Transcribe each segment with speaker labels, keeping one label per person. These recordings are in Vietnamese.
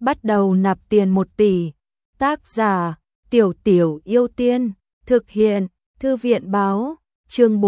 Speaker 1: bắt đầu nạp tiền 1 tỷ. Tác giả, Tiểu Tiểu Yêu Tiên, thực hiện, Thư viện báo, chương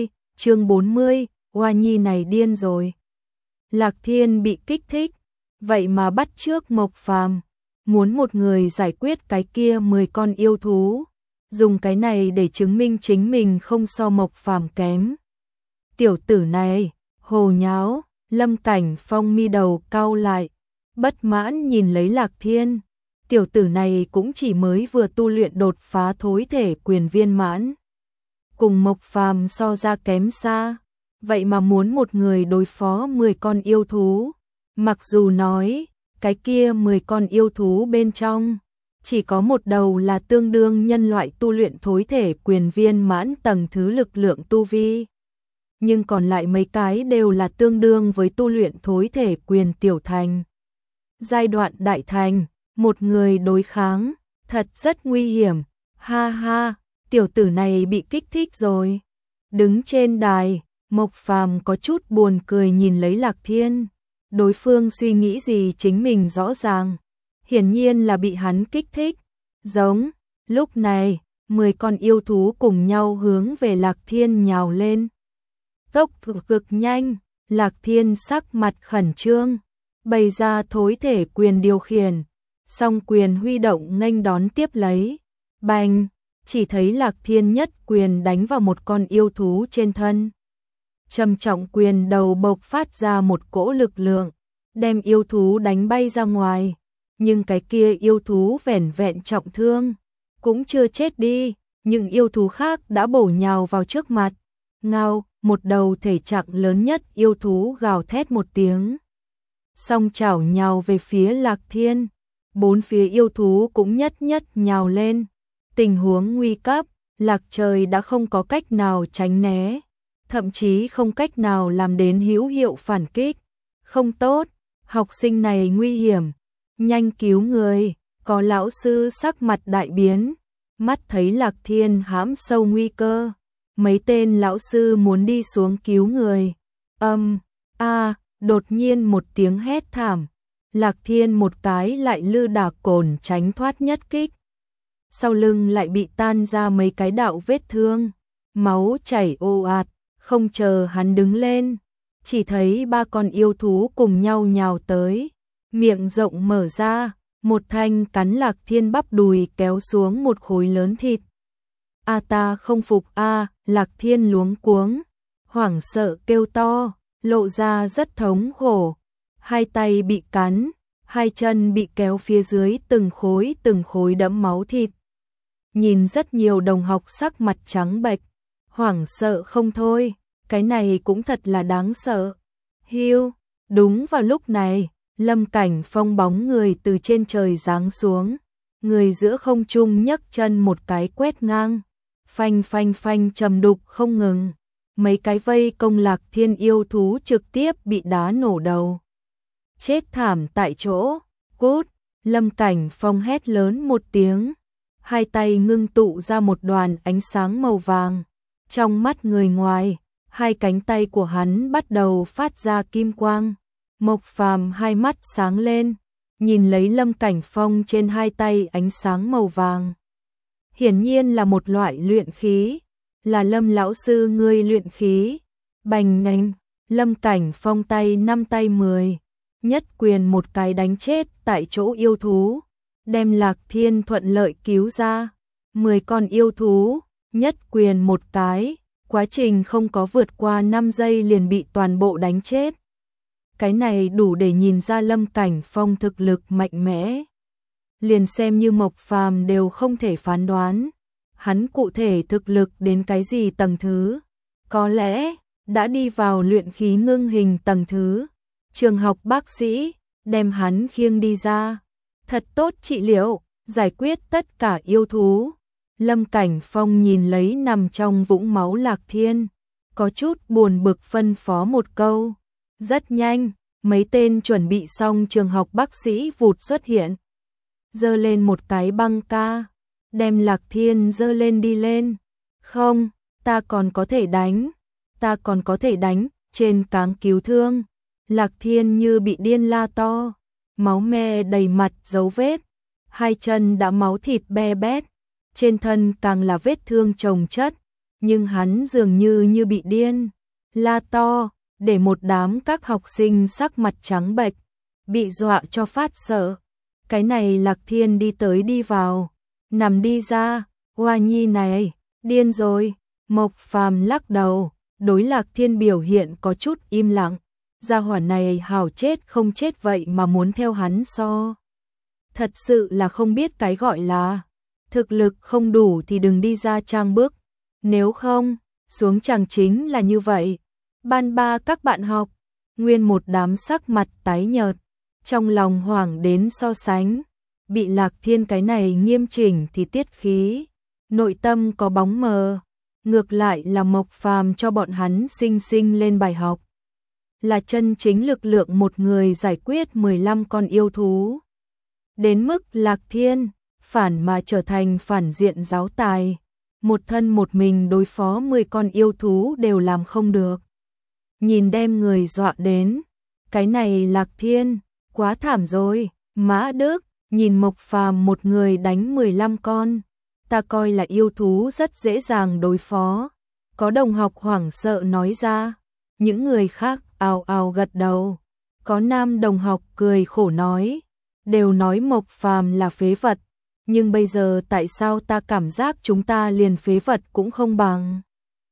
Speaker 1: 40, Hoa Nhi này điên rồi. Lạc Thiên bị kích thích, vậy mà bắt chước Mộc Phàm, muốn một người giải quyết cái kia 10 con yêu thú, dùng cái này để chứng minh chính mình không so Mộc Phàm kém. Tiểu tử này, hồ nháo, Lâm Cảnh Phong mi đầu cau lại, bất mãn nhìn lấy Lạc Thiên. Tiểu tử này cũng chỉ mới vừa tu luyện đột phá thối thể quyền viên mãn, cùng Mộc Phàm so ra kém xa, vậy mà muốn một người đối phó 10 con yêu thú. Mặc dù nói, cái kia 10 con yêu thú bên trong, chỉ có một đầu là tương đương nhân loại tu luyện thối thể quyền viên mãn tầng thứ lực lượng tu vi, nhưng còn lại mấy cái đều là tương đương với tu luyện thối thể quyền tiểu thành. Giai đoạn đại thành, một người đối kháng, thật rất nguy hiểm, ha ha, tiểu tử này bị kích thích rồi. Đứng trên đài, Mộc Phàm có chút buồn cười nhìn lấy Lạc Thiên, đối phương suy nghĩ gì chính mình rõ ràng, hiển nhiên là bị hắn kích thích. Giống, lúc này, 10 con yêu thú cùng nhau hướng về Lạc Thiên nhào lên. Tốc độ cực nhanh, Lạc Thiên sắc mặt khẩn trương, bày ra thối thể quyền điều khiển, song quyền huy động nghênh đón tiếp lấy. Bành, chỉ thấy Lạc Thiên nhất quyền đánh vào một con yêu thú trên thân. Trầm trọng quyền đầu bộc phát ra một cỗ lực lượng, đem yêu thú đánh bay ra ngoài, nhưng cái kia yêu thú vẻn vẹn trọng thương, cũng chưa chết đi, những yêu thú khác đã bổ nhào vào trước mặt. Ngao, một đầu thể trạng lớn nhất yêu thú gào thét một tiếng, song chảo nhào về phía Lạc Thiên. Bốn phía yêu thú cũng nhất nhào lên. Tình huống nguy cấp, Lạc Trời đã không có cách nào tránh né, thậm chí không cách nào làm đến hữu hiệu phản kích. Không tốt, học sinh này nguy hiểm, nhanh cứu người. Có lão sư sắc mặt đại biến, mắt thấy Lạc Thiên hãm sâu nguy cơ, mấy tên lão sư muốn đi xuống cứu người. Đột nhiên một tiếng hét thảm, Lạc Thiên một cái lại lư đả cồn tránh thoát nhất kích, sau lưng lại bị tan ra mấy cái đạo vết thương, máu chảy ồ ạt. Không chờ hắn đứng lên, chỉ thấy 3 con yêu thú cùng nhau nhào tới, miệng rộng mở ra, một thanh cắn Lạc Thiên bắp đùi kéo xuống một khối lớn thịt. Ta không phục a, Lạc Thiên luống cuống, hoảng sợ kêu to, lộ ra rất thống khổ, hai tay bị cắn, hai chân bị kéo phía dưới từng khối đẫm máu thịt. Nhìn rất nhiều đồng học sắc mặt trắng bệch, hoảng sợ không thôi, cái này cũng thật là đáng sợ. Hiu, đúng vào lúc này, Lâm Cảnh Phong bóng người từ trên trời giáng xuống, người giữa không trung nhấc chân một cái quét ngang, phanh phanh phanh trầm đục không ngừng, mấy cái vây công Lạc Thiên yêu thú trực tiếp bị đá nổ đầu. Chết thảm tại chỗ. Cút, Lâm Cảnh Phong hét lớn một tiếng, hai tay ngưng tụ ra một đoàn ánh sáng màu vàng. Trong mắt người ngoài, hai cánh tay của hắn bắt đầu phát ra kim quang. Mộc Phàm hai mắt sáng lên, nhìn lấy Lâm Cảnh Phong trên hai tay ánh sáng màu vàng. Hiển nhiên là một loại luyện khí, là Lâm lão sư ngươi luyện khí. Bành nhanh, Lâm Cảnh Phong tay 5 tay 10, nhất quyền một cái đánh chết tại chỗ yêu thú, đem Lạc Thiên thuận lợi cứu ra. 10 con yêu thú, nhất quyền một cái, quá trình không có vượt qua 5 giây liền bị toàn bộ đánh chết. Cái này đủ để nhìn ra Lâm Cảnh Phong thực lực mạnh mẽ. Liền xem như Mộc Phàm đều không thể phán đoán, hắn cụ thể thực lực đến cái gì tầng thứ. Có lẽ đã đi vào luyện khí ngưng hình tầng thứ. Trường học bác sĩ đem hắn khiêng đi ra, thật tốt trị liệu, giải quyết tất cả yêu thú. Lâm Cảnh Phong nhìn lấy nằm trong vũng máu Lạc Thiên, có chút buồn bực phân phó một câu. Rất nhanh, mấy tên chuẩn bị xong trường học bác sĩ vụt xuất hiện, giơ lên một cái băng ca, đem Lạc Thiên giơ lên đi lên. Không, ta còn có thể đánh, trên cáng cứu thương. Lạc Thiên như bị điên la to, máu me đầy mặt dấu vết, hai chân đã máu thịt be bét, trên thân càng là vết thương chồng chất, nhưng hắn dường như bị điên, la to, để một đám các học sinh sắc mặt trắng bệch, bị dọa cho phát sợ. Cái này Lạc Thiên đi tới đi vào, nằm đi ra, Hoa Nhi này, điên rồi, Mộc Phàm lắc đầu, đối Lạc Thiên biểu hiện có chút im lặng, gia hỏa này hảo chết không chết vậy mà muốn theo hắn so. Thật sự là không biết cái gọi là, thực lực không đủ thì đừng đi ra trang bức, nếu không, xuống chàng chính là như vậy. Ban ba các bạn học, nguyên một đám sắc mặt tái nhợt, trong lòng hoảng đến so sánh, bị Lạc Thiên cái này nghiêm chỉnh thì tiết khí, nội tâm có bóng mờ, ngược lại là Mộc Phàm cho bọn hắn sinh sinh lên bài học. Là chân chính lực lượng một người giải quyết 15 con yêu thú. Đến mức Lạc Thiên, phản mà trở thành phản diện giáo tài, một thân một mình đối phó 10 con yêu thú đều làm không được. Nhìn đem người dọa đến, cái này Lạc Thiên, quá thảm rồi, Mã Đức, nhìn Mộc Phàm một người đánh 15 con, ta coi là yêu thú rất dễ dàng đối phó. Có đồng học hoảng sợ nói ra, những người khác ào ào gật đầu. Có nam đồng học cười khổ nói, đều nói Mộc Phàm là phế vật, nhưng bây giờ tại sao ta cảm giác chúng ta liền phế vật cũng không bằng.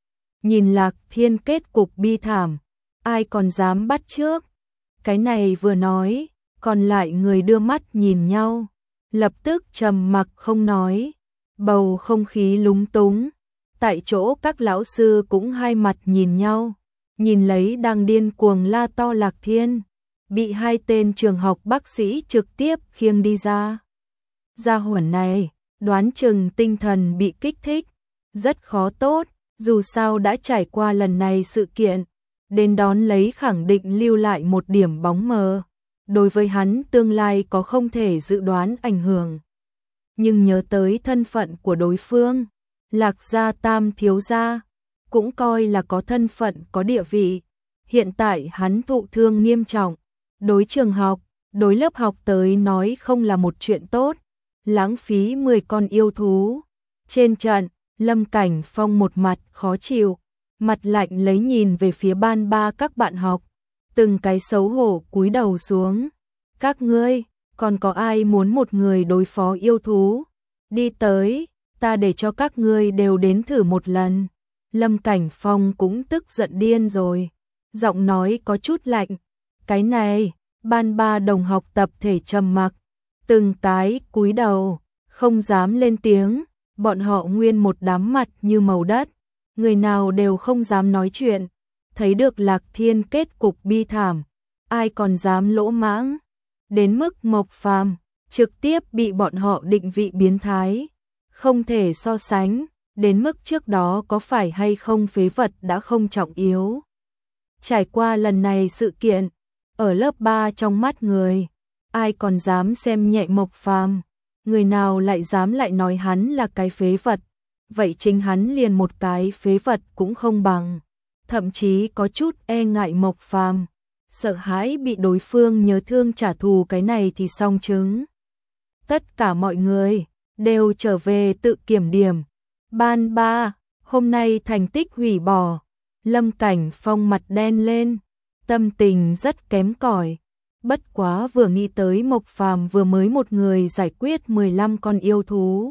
Speaker 1: Nhìn Lạc Thiên kết cục bi thảm, ai còn dám bắt trước. Cái này vừa nói, còn lại người đưa mắt nhìn nhau, lập tức trầm mặc không nói, bầu không khí lúng túng. Tại chỗ các lão sư cũng hai mặt nhìn nhau, nhìn lấy đang điên cuồng la to Lạc Thiên, bị hai tên trường học bác sĩ trực tiếp khiêng đi ra. Gia hỏa này, đoán chừng tinh thần bị kích thích, rất khó tốt, dù sao đã trải qua lần này sự kiện, đến đón lấy khẳng định lưu lại một điểm bóng mờ, đối với hắn tương lai có không thể dự đoán ảnh hưởng. Nhưng nhớ tới thân phận của đối phương, Lạc gia tam thiếu gia, cũng coi là có thân phận có địa vị, hiện tại hắn thụ thương nghiêm trọng, đối trường học, đối lớp học tới nói không là một chuyện tốt, lãng phí 10 con yêu thú. Trên trận, Lâm Cảnh Phong một mặt khó chịu, mặt lạnh lấy nhìn về phía ban ba các bạn học, từng cái xấu hổ cúi đầu xuống. Các ngươi, còn có ai muốn một người đối phó yêu thú? Đi tới, ta để cho các ngươi đều đến thử một lần. Lâm Cảnh Phong cũng tức giận điên rồi, giọng nói có chút lạnh. Cái này, ban ba đồng học tập thể trầm mặc, từng cái cúi đầu, không dám lên tiếng, bọn họ nguyên một đám mặt như màu đất, người nào đều không dám nói chuyện. Thấy được Lạc Thiên kết cục bi thảm, ai còn dám lỗ mãng, đến mức Mộc Phàm trực tiếp bị bọn họ định vị biến thái, không thể so sánh, đến mức trước đó có phải hay không phế vật đã không trọng yếu. Trải qua lần này sự kiện, ở lớp 3 trong mắt người, ai còn dám xem nhẹ Mộc Phàm, người nào lại dám lại nói hắn là cái phế vật, vậy chính hắn liền một cái phế vật cũng không bằng, thậm chí có chút e ngại Mộc Phàm, sợ hãi bị đối phương nhớ thương trả thù, cái này thì xong chứng. Tất cả mọi người đều trở về tự kiểm điểm. Ban ba, hôm nay thành tích hủy bỏ. Lâm Cảnh Phong mặt đen lên, tâm tình rất kém cỏi. Bất quá vừa nghĩ tới Mộc Phàm vừa mới một người giải quyết 15 con yêu thú,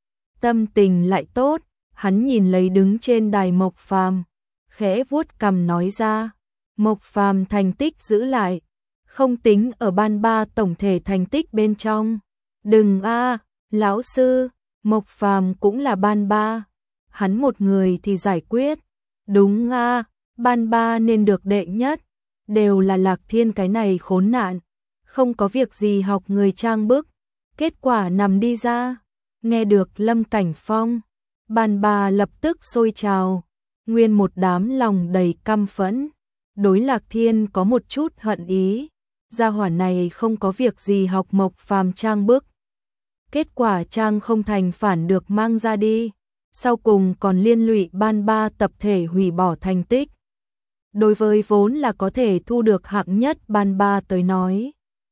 Speaker 1: tâm tình lại tốt. Hắn nhìn lấy đứng trên đài Mộc Phàm, khẽ vuốt cằm nói ra, Mộc Phàm thành tích giữ lại, không tính ở ban ba tổng thể thành tích bên trong. Đừng a, lão sư, Mộc Phàm cũng là ban ba, hắn một người thì giải quyết. Đúng a, ban ba nên được đệ nhất, đều là Lạc Thiên cái này khốn nạn, không có việc gì học người trang bức, kết quả nằm đi ra. Nghe được Lâm Cảnh Phong, ban ba lập tức sôi trào, nguyên một đám lòng đầy căm phẫn, đối Lạc Thiên có một chút hận ý, gia hỏa này không có việc gì học Mộc Phàm trang bức, kết quả trang không thành phản được mang ra đi, sau cùng còn liên lụy ban ba tập thể hủy bỏ thành tích. Đối với vốn là có thể thu được hạng nhất ban ba tới nói,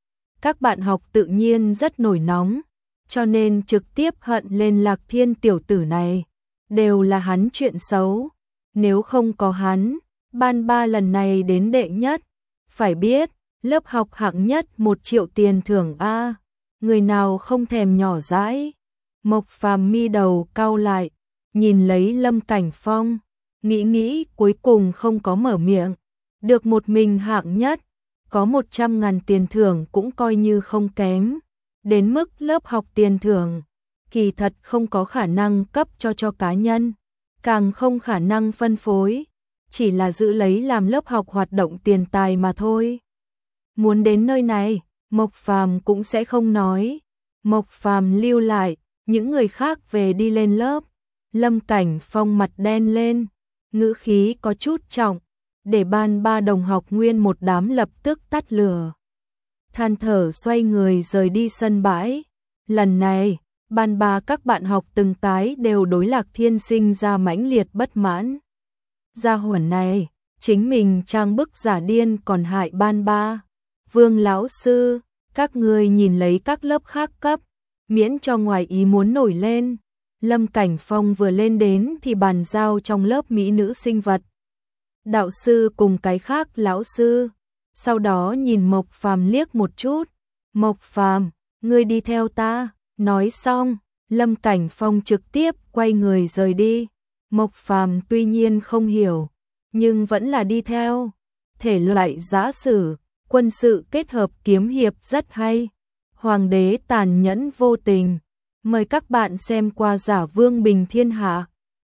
Speaker 1: các bạn học tự nhiên rất nổi nóng, cho nên trực tiếp hận lên Lạc Thiên tiểu tử này. Đều là hắn chuyện xấu, nếu không có hắn, ban ba lần này đến đệ nhất. Phải biết, lớp học hạng nhất 1 triệu tiền thưởng A, người nào không thèm nhỏ dãi. Mộc Phàm mi đầu cau lại, nhìn lấy Lâm Cảnh Phong, nghĩ cuối cùng không có mở miệng. Được một mình hạng nhất, có 100.000 tiền thưởng cũng coi như không kém. Đến mức lớp học tiền thưởng, kỳ thật không có khả năng cấp cho cá nhân, càng không khả năng phân phối, chỉ là giữ lấy làm lớp học hoạt động tiền tài mà thôi. Muốn đến nơi này, Mộc Phàm cũng sẽ không nói. Mộc Phàm lưu lại, những người khác về đi lên lớp. Lâm Cảnh Phong mặt đen lên, ngữ khí có chút trọng, để ban ba đồng học nguyên một đám lập tức tắt lửa. Than thở xoay người rời đi sân bãi. Lần này, ban ba các bạn học từng cái đều đối Lạc Thiên sinh ra mãnh liệt bất mãn. Gia hỏa này, chính mình trang bức giả điên còn hại ban ba. Vương lão sư, các người nhìn lấy các lớp khác cấp, miễn cho ngoài ý muốn nổi lên. Lâm Cảnh Phong vừa lên đến thì bàn giao trong lớp mỹ nữ sinh vật. Đạo sư cùng cái khác lão sư, sau đó nhìn Mộc Phàm liếc một chút. Mộc Phàm, ngươi đi theo ta. Nói xong, Lâm Cảnh Phong trực tiếp quay người rời đi. Mộc Phàm tuy nhiên không hiểu, nhưng vẫn là đi theo. Thể loại giã sử, quân sự kết hợp kiếm hiệp rất hay. Hoàng đế tàn nhẫn vô tình. Mời các bạn xem qua Giả Vương Bình Thiên Hạ.